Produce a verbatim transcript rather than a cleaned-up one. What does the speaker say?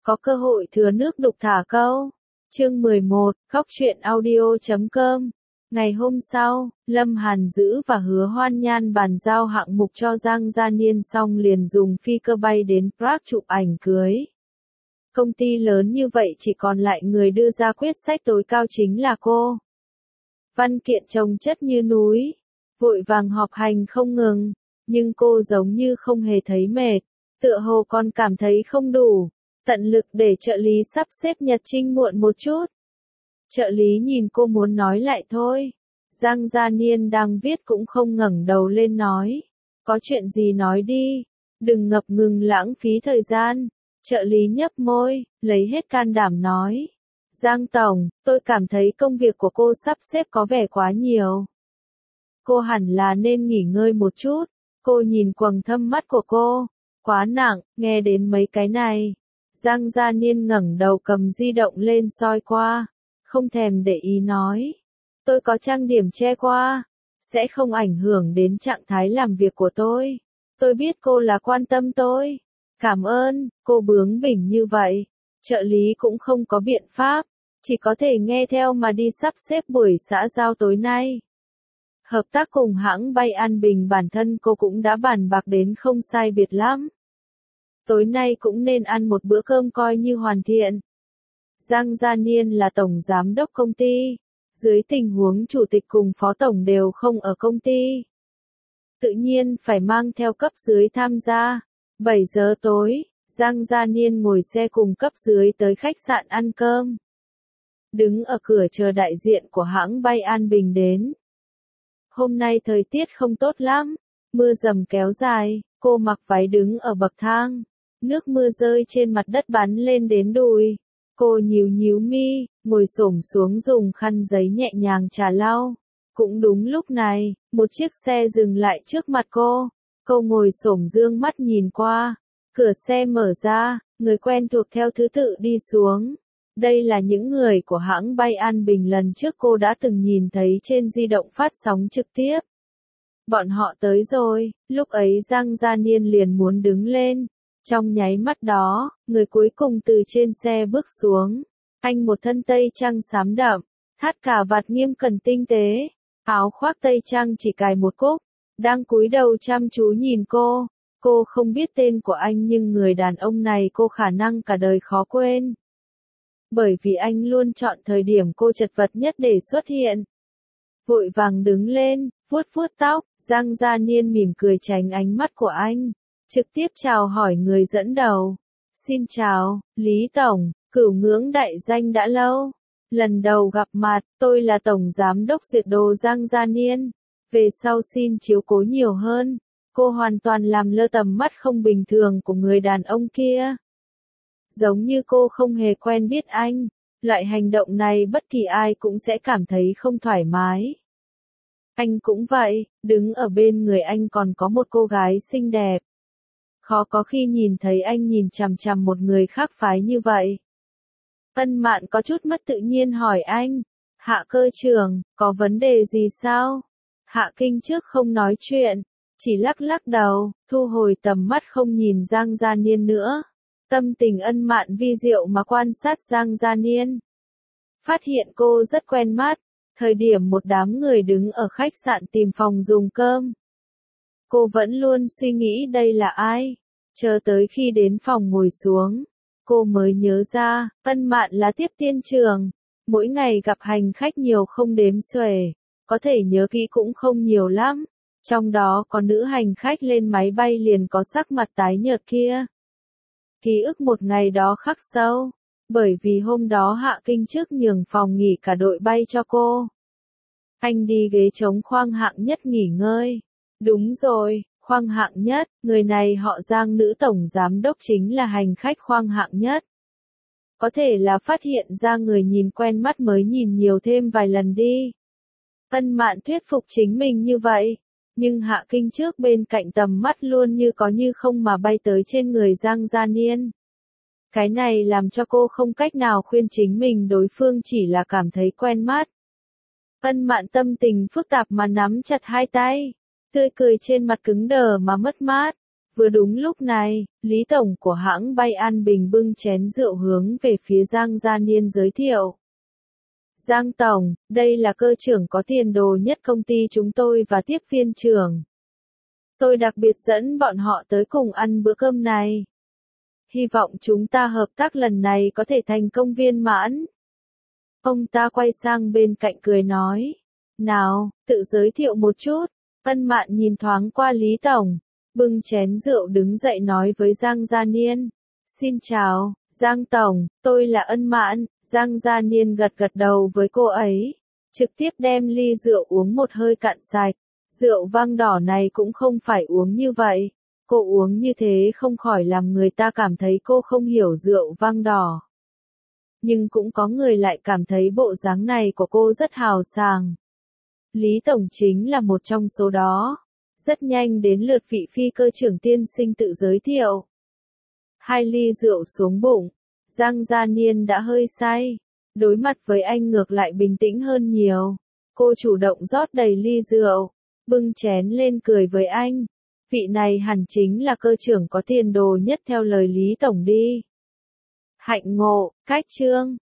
có cơ hội thừa nước đục thả câu. Chương mười một, khóc chuyện audio chấm com. Ngày hôm sau, Lâm Hàn Dữ và Hứa Hoan Nhan bàn giao hạng mục cho Giang Gia Niên xong liền dùng phi cơ bay đến Prague chụp ảnh cưới. Công ty lớn như vậy chỉ còn lại người đưa ra quyết sách tối cao chính là cô. Văn kiện chồng chất như núi, vội vàng họp hành không ngừng, nhưng cô giống như không hề thấy mệt, tựa hồ còn cảm thấy không đủ, tận lực để trợ lý sắp xếp nhật trình muộn một chút. Trợ lý nhìn cô muốn nói lại thôi. Giang Gia Niên đang viết cũng không ngẩng đầu lên nói. Có chuyện gì nói đi, đừng ngập ngừng lãng phí thời gian. Trợ lý nhấp môi, lấy hết can đảm nói. Giang Tổng, tôi cảm thấy công việc của cô sắp xếp có vẻ quá nhiều. Cô hẳn là nên nghỉ ngơi một chút. Cô nhìn quầng thâm mắt của cô. Quá nặng, nghe đến mấy cái này. Giang Gia Niên ngẩng đầu cầm di động lên soi qua. Không thèm để ý nói. Tôi có trang điểm che qua. Sẽ không ảnh hưởng đến trạng thái làm việc của tôi. Tôi biết cô là quan tâm tôi. Cảm ơn, cô bướng bỉnh như vậy. Trợ lý cũng không có biện pháp. Chỉ có thể nghe theo mà đi sắp xếp buổi xã giao tối nay. Hợp tác cùng hãng bay An Bình bản thân cô cũng đã bàn bạc đến không sai biệt lắm. Tối nay cũng nên ăn một bữa cơm coi như hoàn thiện. Giang Gia Niên là tổng giám đốc công ty. Dưới tình huống chủ tịch cùng phó tổng đều không ở công ty. Tự nhiên phải mang theo cấp dưới tham gia. bảy giờ tối, Giang Gia Niên ngồi xe cùng cấp dưới tới khách sạn ăn cơm. Đứng ở cửa chờ đại diện của hãng bay An Bình đến. Hôm nay thời tiết không tốt lắm, mưa dầm kéo dài, cô mặc váy đứng ở bậc thang. Nước mưa rơi trên mặt đất bắn lên đến đùi. Cô nhíu nhíu mi, ngồi xổm xuống dùng khăn giấy nhẹ nhàng chà lau. Cũng đúng lúc này, một chiếc xe dừng lại trước mặt cô. Cô ngồi xổm dương mắt nhìn qua. Cửa xe mở ra, người quen thuộc theo thứ tự đi xuống. Đây là những người của hãng bay An Bình lần trước cô đã từng nhìn thấy trên di động phát sóng trực tiếp. Bọn họ tới rồi, lúc ấy Giang Gia Niên liền muốn đứng lên. Trong nháy mắt đó, người cuối cùng từ trên xe bước xuống. Anh một thân tây trang xám đậm, thắt cà vạt nghiêm cẩn tinh tế, áo khoác tây trang chỉ cài một cúc, đang cúi đầu chăm chú nhìn cô. Cô không biết tên của anh nhưng người đàn ông này cô khả năng cả đời khó quên. Bởi vì anh luôn chọn thời điểm cô chật vật nhất để xuất hiện. Vội vàng đứng lên, vuốt vuốt tóc, Giang Gia Niên mỉm cười tránh ánh mắt của anh. Trực tiếp chào hỏi người dẫn đầu. Xin chào, Lý Tổng, cửu ngưỡng đại danh đã lâu. Lần đầu gặp mặt, tôi là Tổng Giám đốc duyệt đồ Giang Gia Niên. Về sau xin chiếu cố nhiều hơn. Cô hoàn toàn làm lơ tầm mắt không bình thường của người đàn ông kia. Giống như cô không hề quen biết anh. Loại hành động này bất kỳ ai cũng sẽ cảm thấy không thoải mái. Anh cũng vậy, đứng ở bên người anh còn có một cô gái xinh đẹp. Khó có khi nhìn thấy anh nhìn chằm chằm một người khác phái như vậy. Ân Mạn có chút mất tự nhiên hỏi anh. Hạ cơ trưởng, có vấn đề gì sao? Hạ Kinh trước không nói chuyện, chỉ lắc lắc đầu, thu hồi tầm mắt không nhìn Giang Gia Niên nữa. Tâm tình Ân Mạn vi diệu mà quan sát Giang Gia Niên. Phát hiện cô rất quen mắt, thời điểm một đám người đứng ở khách sạn tìm phòng dùng cơm. Cô vẫn luôn suy nghĩ đây là ai. Chờ tới khi đến phòng ngồi xuống, cô mới nhớ ra, Ân Mạn là tiếp tiên trưởng. Mỗi ngày gặp hành khách nhiều không đếm xuể, có thể nhớ kỹ cũng không nhiều lắm. Trong đó có nữ hành khách lên máy bay liền có sắc mặt tái nhợt kia. Ký ức một ngày đó khắc sâu, bởi vì hôm đó Hạ Kinh trước nhường phòng nghỉ cả đội bay cho cô. Anh đi ghế trống khoang hạng nhất nghỉ ngơi. Đúng rồi, khoang hạng nhất, người này họ Giang, nữ tổng giám đốc chính là hành khách khoang hạng nhất. Có thể là phát hiện ra người nhìn quen mắt mới nhìn nhiều thêm vài lần đi. Ân Mạn thuyết phục chính mình như vậy, nhưng Hạ Kinh trước bên cạnh tầm mắt luôn như có như không mà bay tới trên người Giang Gia Niên. Cái này làm cho cô không cách nào khuyên chính mình đối phương chỉ là cảm thấy quen mắt. Ân Mạn tâm tình phức tạp mà nắm chặt hai tay, tươi cười trên mặt cứng đờ mà mất mát. Vừa đúng lúc này, Lý Tổng của hãng bay An Bình bưng chén rượu hướng về phía Giang Gia Niên giới thiệu. Giang Tổng, đây là cơ trưởng có tiền đồ nhất công ty chúng tôi và tiếp viên trưởng. Tôi đặc biệt dẫn bọn họ tới cùng ăn bữa cơm này. Hy vọng chúng ta hợp tác lần này có thể thành công viên mãn. Ông ta quay sang bên cạnh cười nói. Nào, tự giới thiệu một chút. Ân Mạn nhìn thoáng qua Lý Tổng, bưng chén rượu đứng dậy nói với Giang Gia Niên. Xin chào, Giang Tổng, tôi là Ân Mạn. Giang Gia Niên gật gật đầu với cô ấy, trực tiếp đem ly rượu uống một hơi cạn sạch. Rượu vang đỏ này cũng không phải uống như vậy. Cô uống như thế không khỏi làm người ta cảm thấy cô không hiểu rượu vang đỏ. Nhưng cũng có người lại cảm thấy bộ dáng này của cô rất hào sảng. Lý Tổng chính là một trong số đó. Rất nhanh đến lượt vị phi cơ trưởng tiên sinh tự giới thiệu. Hai ly rượu xuống bụng, Giang Gia Niên đã hơi say. Đối mặt với anh ngược lại bình tĩnh hơn nhiều. Cô chủ động rót đầy ly rượu, bưng chén lên cười với anh. Vị này hẳn chính là cơ trưởng có tiền đồ nhất theo lời Lý Tổng đi. Hạnh ngộ, cách chương.